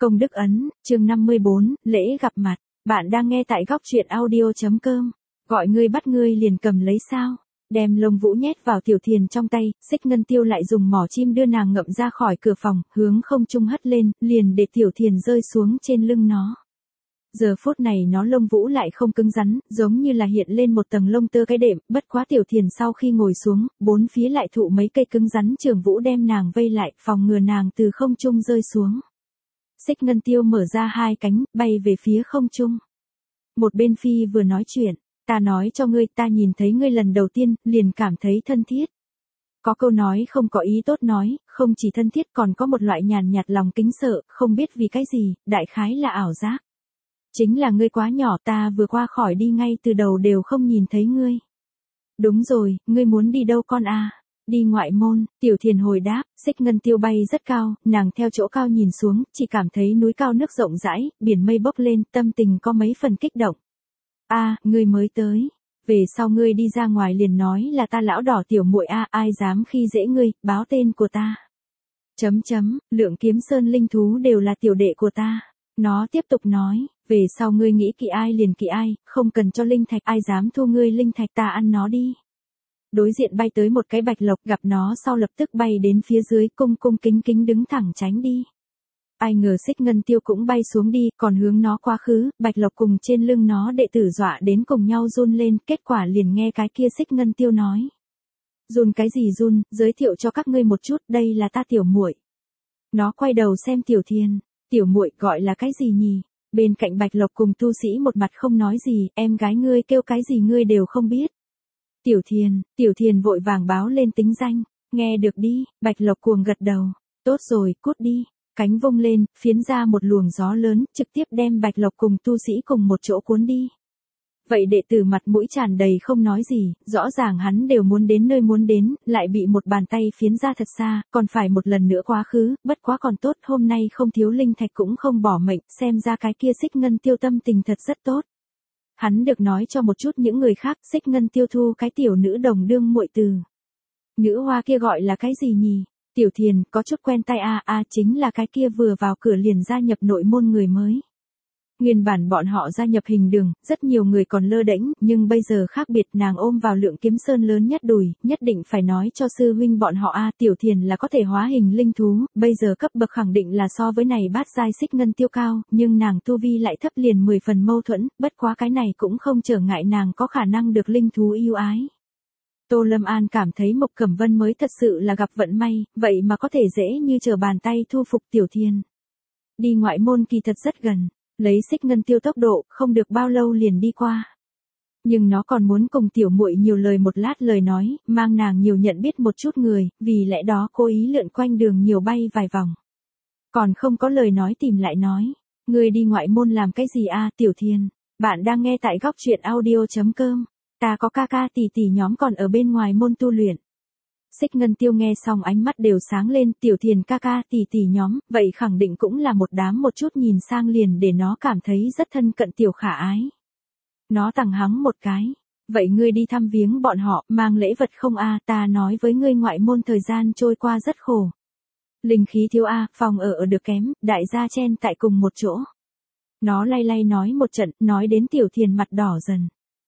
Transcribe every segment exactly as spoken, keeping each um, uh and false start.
Công đức ấn, chương năm mươi bốn, lễ gặp mặt. Bạn đang nghe tại góc truyện audio.com. Gọi ngươi bắt ngươi liền cầm lấy sao? Đem lông vũ nhét vào Tiểu Thiền trong tay, Xích Ngân Tiêu lại dùng mỏ chim đưa nàng ngậm ra khỏi cửa phòng, hướng không trung hất lên, liền để Tiểu Thiền rơi xuống trên lưng nó. Giờ phút này nó lông vũ lại không cứng rắn, giống như là hiện lên một tầng lông tơ cái đệm, bất quá Tiểu Thiền sau khi ngồi xuống, bốn phía lại thụ mấy cây cứng rắn trường vũ đem nàng vây lại, phòng ngừa nàng từ không trung rơi xuống. Xích Ngân Tiêu mở ra hai cánh, bay về phía không trung. Một bên phi vừa nói chuyện, ta nói cho ngươi, ta nhìn thấy ngươi lần đầu tiên, liền cảm thấy thân thiết. Có câu nói không có ý tốt nói, không chỉ thân thiết còn có một loại nhàn nhạt lòng kính sợ, không biết vì cái gì, đại khái là ảo giác. Chính là ngươi quá nhỏ, ta vừa qua khỏi đi ngay từ đầu đều không nhìn thấy ngươi. Đúng rồi, ngươi muốn đi đâu con à? Đi ngoại môn. Tiểu Thiền hồi đáp. Xích Ngân Tiêu bay rất cao, nàng theo chỗ cao nhìn xuống, chỉ cảm thấy núi cao nước rộng rãi, biển mây bốc lên, tâm tình có mấy phần kích động. A, à, ngươi mới tới. Về sau ngươi đi ra ngoài liền nói là ta lão đỏ tiểu muội a, à, ai dám khi dễ ngươi, báo tên của ta. Chấm chấm, Lượng Kiếm Sơn linh thú đều là tiểu đệ của ta. Nó tiếp tục nói, về sau ngươi nghĩ kỵ ai liền kỵ ai, không cần cho linh thạch, ai dám thu ngươi linh thạch ta ăn nó đi. Đối diện bay tới một cái bạch lộc, gặp nó sau lập tức bay đến phía dưới, cung cung kính kính đứng thẳng tránh đi. Ai ngờ Xích Ngân Tiêu cũng bay xuống đi, còn hướng nó quá khứ, bạch lộc cùng trên lưng nó đệ tử dọa đến cùng nhau run lên, kết quả liền nghe cái kia Xích Ngân Tiêu nói. Run cái gì run, giới thiệu cho các ngươi một chút, đây là ta tiểu muội. Nó quay đầu xem Tiểu Thiền, tiểu muội gọi là cái gì nhỉ? Bên cạnh bạch lộc cùng tu sĩ một mặt không nói gì, em gái ngươi kêu cái gì ngươi đều không biết. Tiểu Thiền, Tiểu Thiền vội vàng báo lên tính danh, nghe được đi, bạch lộc cuồng gật đầu, tốt rồi, cút đi, cánh vung lên, phiến ra một luồng gió lớn, trực tiếp đem bạch lộc cùng tu sĩ cùng một chỗ cuốn đi. Vậy đệ tử mặt mũi tràn đầy không nói gì, rõ ràng hắn đều muốn đến nơi muốn đến, lại bị một bàn tay phiến ra thật xa, còn phải một lần nữa quá khứ, bất quá còn tốt, hôm nay không thiếu linh thạch cũng không bỏ mệnh, xem ra cái kia Xích Ngân Tiêu tâm tình thật rất tốt. Hắn được nói cho một chút những người khác, Xích Ngân Tiêu thu cái tiểu nữ đồng đương muội từ. Nữ hoa kia gọi là cái gì nhỉ? Tiểu Thiền, có chút quen tay a a chính là cái kia vừa vào cửa liền gia nhập nội môn người mới. Nguyên bản bọn họ gia nhập hình đường, rất nhiều người còn lơ đễnh, nhưng bây giờ khác biệt, nàng ôm vào Lượng Kiếm Sơn lớn nhất đùi, nhất định phải nói cho sư huynh bọn họ a, Tiểu Thiền là có thể hóa hình linh thú, bây giờ cấp bậc khẳng định là so với này bát giai Xích Ngân Tiêu cao, nhưng nàng tu vi lại thấp liền mười phần mâu thuẫn, bất quá cái này cũng không trở ngại nàng có khả năng được linh thú yêu ái. Tô Lâm An cảm thấy Mộc Cẩm Vân mới thật sự là gặp vận may, vậy mà có thể dễ như trở bàn tay thu phục Tiểu Thiền. Đi ngoại môn kỳ thật rất gần. Lấy Xích Ngân Tiêu tốc độ, không được bao lâu liền đi qua. Nhưng nó còn muốn cùng tiểu muội nhiều lời một lát lời nói, mang nàng nhiều nhận biết một chút người, vì lẽ đó cố ý lượn quanh đường nhiều bay vài vòng. Còn không có lời nói tìm lại nói, ngươi đi ngoại môn làm cái gì a, Tiểu Thiền? Bạn đang nghe tại góc truyện audio.com. Ta có ca ca tỷ tỷ nhóm còn ở bên ngoài môn tu luyện. Xích Ngân Tiêu nghe xong ánh mắt đều sáng lên, Tiểu Thiền ca ca tỷ tỷ nhóm, vậy khẳng định cũng là một đám một chút nhìn sang liền để nó cảm thấy rất thân cận tiểu khả ái. Nó tằng hắng một cái, vậy ngươi đi thăm viếng bọn họ, mang lễ vật không a, ta nói với ngươi ngoại môn thời gian trôi qua rất khổ. Linh khí thiếu a, phòng ở ở được kém, đại gia chen tại cùng một chỗ. Nó lay lay nói một trận, nói đến Tiểu Thiền mặt đỏ dần.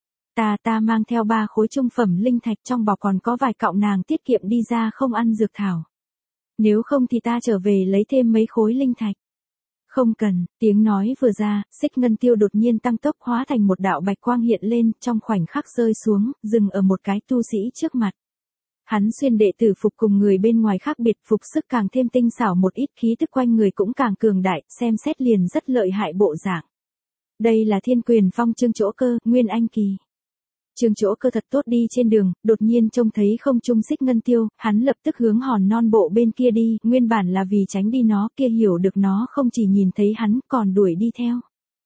Ta ta mang theo ba khối trung phẩm linh thạch, trong bọc còn có vài cọng nàng tiết kiệm đi ra không ăn dược thảo. Nếu không thì ta trở về lấy thêm mấy khối linh thạch. Không cần, tiếng nói vừa ra, Xích Ngân Tiêu đột nhiên tăng tốc hóa thành một đạo bạch quang hiện lên, trong khoảnh khắc rơi xuống, dừng ở một cái tu sĩ trước mặt. Hắn xuyên đệ tử phục cùng người bên ngoài khác biệt, phục sức càng thêm tinh xảo một ít, khí tức quanh người cũng càng cường đại, xem xét liền rất lợi hại bộ dạng. Đây là Thiên Quyền Phong Trương Chỗ Cơ, Nguyên Anh kỳ. Trương Chỗ Cơ thật tốt đi trên đường, đột nhiên trông thấy không trung Xích Ngân Tiêu, hắn lập tức hướng hòn non bộ bên kia đi, nguyên bản là vì tránh đi nó, kia hiểu được nó không chỉ nhìn thấy hắn, còn đuổi đi theo.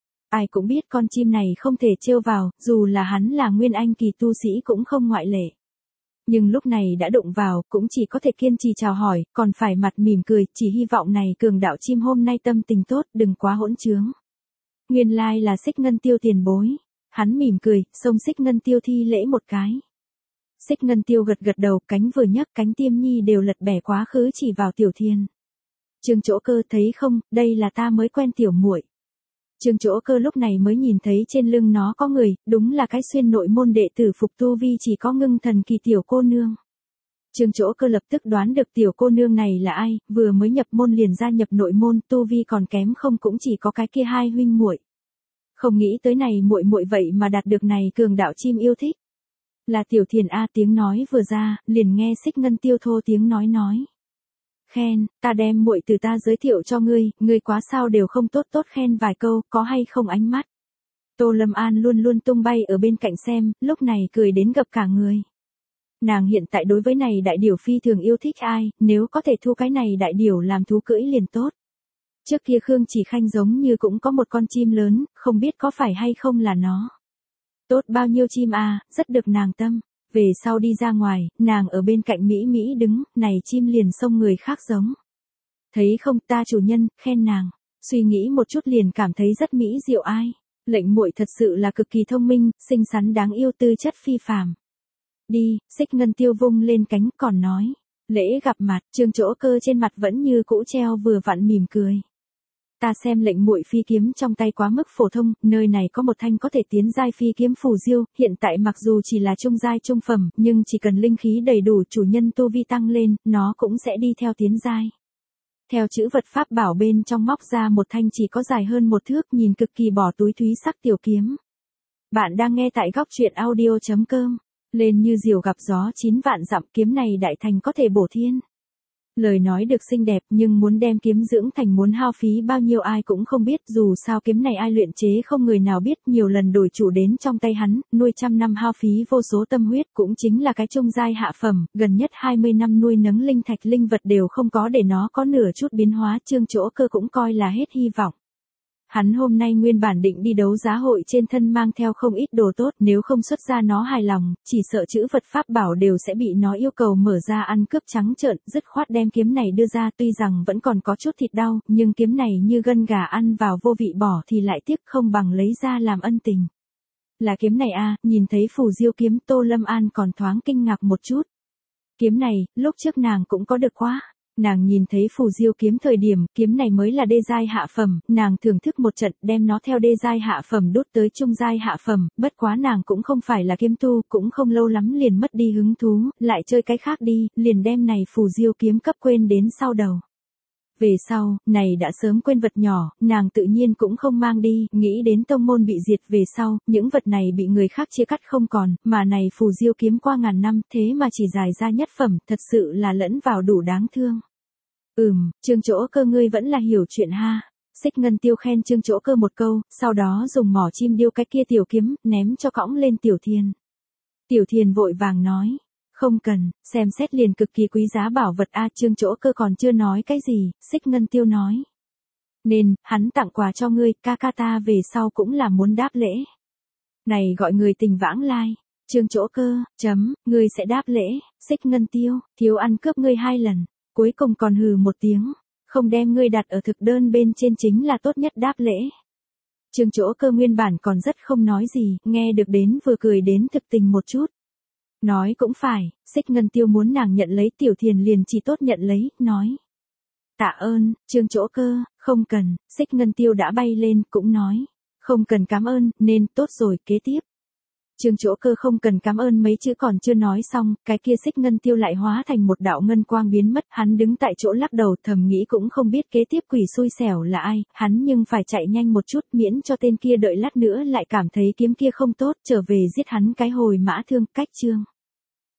Ai cũng biết con chim này không thể trêu vào, dù là hắn là Nguyên Anh kỳ tu sĩ cũng không ngoại lệ. Nhưng lúc này đã đụng vào, cũng chỉ có thể kiên trì chào hỏi, còn phải mặt mỉm cười, chỉ hy vọng này cường đạo chim hôm nay tâm tình tốt, đừng quá hỗn trướng. Nguyên lai là Xích Ngân Tiêu tiền bối. Hắn mỉm cười, xông Xích Ngân Tiêu thi lễ một cái. Xích Ngân Tiêu gật gật đầu, cánh vừa nhấc, cánh tiêm nhi đều lật bẻ quá khứ chỉ vào Tiểu Thiền. Trương Chỗ Cơ thấy không, đây là ta mới quen tiểu muội. Trương Chỗ Cơ lúc này mới nhìn thấy trên lưng nó có người, đúng là cái xuyên nội môn đệ tử phục tu vi chỉ có ngưng thần kỳ tiểu cô nương. Trương Chỗ Cơ lập tức đoán được tiểu cô nương này là ai, vừa mới nhập môn liền gia nhập nội môn, tu vi còn kém không cũng chỉ có cái kia hai huynh muội. Không nghĩ tới này muội muội vậy mà đạt được này cường đạo chim yêu thích. Là Tiểu Thiền a, tiếng nói vừa ra, liền nghe Xích Ngân Tiêu thô tiếng nói nói. Khen, ta đem muội từ ta giới thiệu cho ngươi, ngươi quá sao đều không tốt tốt khen vài câu, có hay không ánh mắt. Tô Lâm An luôn luôn tung bay ở bên cạnh xem, lúc này cười đến gập cả người. Nàng hiện tại đối với này đại điểu phi thường yêu thích ai, nếu có thể thu cái này đại điểu làm thú cưỡi liền tốt. Trước kia Khương Chỉ Khanh giống như cũng có một con chim lớn, không biết có phải hay không là nó. Tốt bao nhiêu chim à, rất được nàng tâm. Về sau đi ra ngoài, nàng ở bên cạnh Mỹ Mỹ đứng, này chim liền xông người khác giống. Thấy không, ta chủ nhân, khen nàng. Suy nghĩ một chút liền cảm thấy rất mỹ diệu ai. Lệnh muội thật sự là cực kỳ thông minh, xinh xắn đáng yêu, tư chất phi phàm. Đi, Xích Ngân Tiêu vung lên cánh còn nói. Lễ gặp mặt, Trương Chỗ Cơ trên mặt vẫn như cũ treo vừa vặn mỉm cười. Ta xem lệnh muội phi kiếm trong tay quá mức phổ thông, nơi này có một thanh có thể tiến giai phi kiếm phù diêu, hiện tại mặc dù chỉ là trung giai trung phẩm, nhưng chỉ cần linh khí đầy đủ chủ nhân tu vi tăng lên, nó cũng sẽ đi theo tiến giai. Theo chữ vật pháp bảo bên trong móc ra một thanh chỉ có dài hơn một thước, nhìn cực kỳ bỏ túi thúy sắc tiểu kiếm. Bạn đang nghe tại góc truyện audio chấm com. Lên như diều gặp gió chín vạn dặm, kiếm này đại thành có thể bổ thiên. Lời nói được xinh đẹp nhưng muốn đem kiếm dưỡng thành muốn hao phí bao nhiêu ai cũng không biết, dù sao kiếm này ai luyện chế không người nào biết, nhiều lần đổi chủ đến trong tay hắn, nuôi trăm năm hao phí vô số tâm huyết, cũng chính là cái trung giai hạ phẩm, gần nhất hai mươi năm nuôi nấng linh thạch linh vật đều không có để nó có nửa chút biến hóa. Trương Chỗ Cơ cũng coi là hết hy vọng. Hắn hôm nay nguyên bản định đi đấu giá hội trên thân mang theo không ít đồ tốt, nếu không xuất ra nó hài lòng, chỉ sợ chữ vật pháp bảo đều sẽ bị nó yêu cầu mở ra ăn cướp trắng trợn, dứt khoát đem kiếm này đưa ra, tuy rằng vẫn còn có chút thịt đau, nhưng kiếm này như gân gà ăn vào vô vị, bỏ thì lại tiếc, không bằng lấy ra làm ân tình. Là kiếm này à, nhìn thấy phù diêu kiếm, Tô Lâm An còn thoáng kinh ngạc một chút. Kiếm này, lúc trước nàng cũng có được quá. Nàng nhìn thấy phù diêu kiếm thời điểm, kiếm này mới là đê giai hạ phẩm, nàng thưởng thức một trận, đem nó theo đê giai hạ phẩm đốt tới trung giai hạ phẩm, bất quá nàng cũng không phải là kiếm tu, cũng không lâu lắm liền mất đi hứng thú, lại chơi cái khác đi, liền đem này phù diêu kiếm cấp quên đến sau đầu. Về sau, này đã sớm quên vật nhỏ, nàng tự nhiên cũng không mang đi, nghĩ đến tông môn bị diệt về sau, những vật này bị người khác chia cắt không còn, mà này phù diêu kiếm qua ngàn năm, thế mà chỉ dài ra nhất phẩm, thật sự là lẫn vào đủ đáng thương. Ừm, Trương Chỗ Cơ ngươi vẫn là hiểu chuyện ha. Xích Ngân Tiêu khen Trương Chỗ Cơ một câu, sau đó dùng mỏ chim điêu cái kia tiểu kiếm, ném cho cõng lên Tiểu Thiền. Tiểu Thiền vội vàng nói. Không cần, xem xét liền cực kỳ quý giá bảo vật a. Trương Chỗ Cơ còn chưa nói cái gì, Xích Ngân Tiêu nói. Nên, hắn tặng quà cho ngươi, ca ca ta về sau cũng là muốn đáp lễ. Này gọi người tình vãng lai. Trương Chỗ Cơ, chấm, ngươi sẽ đáp lễ, Xích Ngân Tiêu, thiếu ăn cướp ngươi hai lần, cuối cùng còn hừ một tiếng, không đem ngươi đặt ở thực đơn bên trên chính là tốt nhất đáp lễ. Trương Chỗ Cơ nguyên bản còn rất không nói gì, nghe được đến vừa cười đến thực tình một chút. Nói cũng phải, Xích Ngân Tiêu muốn nàng nhận lấy, Tiểu Thiền liền chỉ tốt nhận lấy, nói. Tạ ơn, Trương Chỗ Cơ, không cần, Xích Ngân Tiêu đã bay lên, cũng nói. Không cần cảm ơn, nên, tốt rồi, kế tiếp. Trương Chỗ Cơ không cần cảm ơn mấy chữ còn chưa nói xong, cái kia Xích Ngân Tiêu lại hóa thành một đạo ngân quang biến mất, hắn đứng tại chỗ lắc đầu thầm nghĩ cũng không biết kế tiếp quỷ xui xẻo là ai, hắn nhưng phải chạy nhanh một chút miễn cho tên kia đợi lát nữa lại cảm thấy kiếm kia không tốt, trở về giết hắn cái hồi mã thương. Cách chương.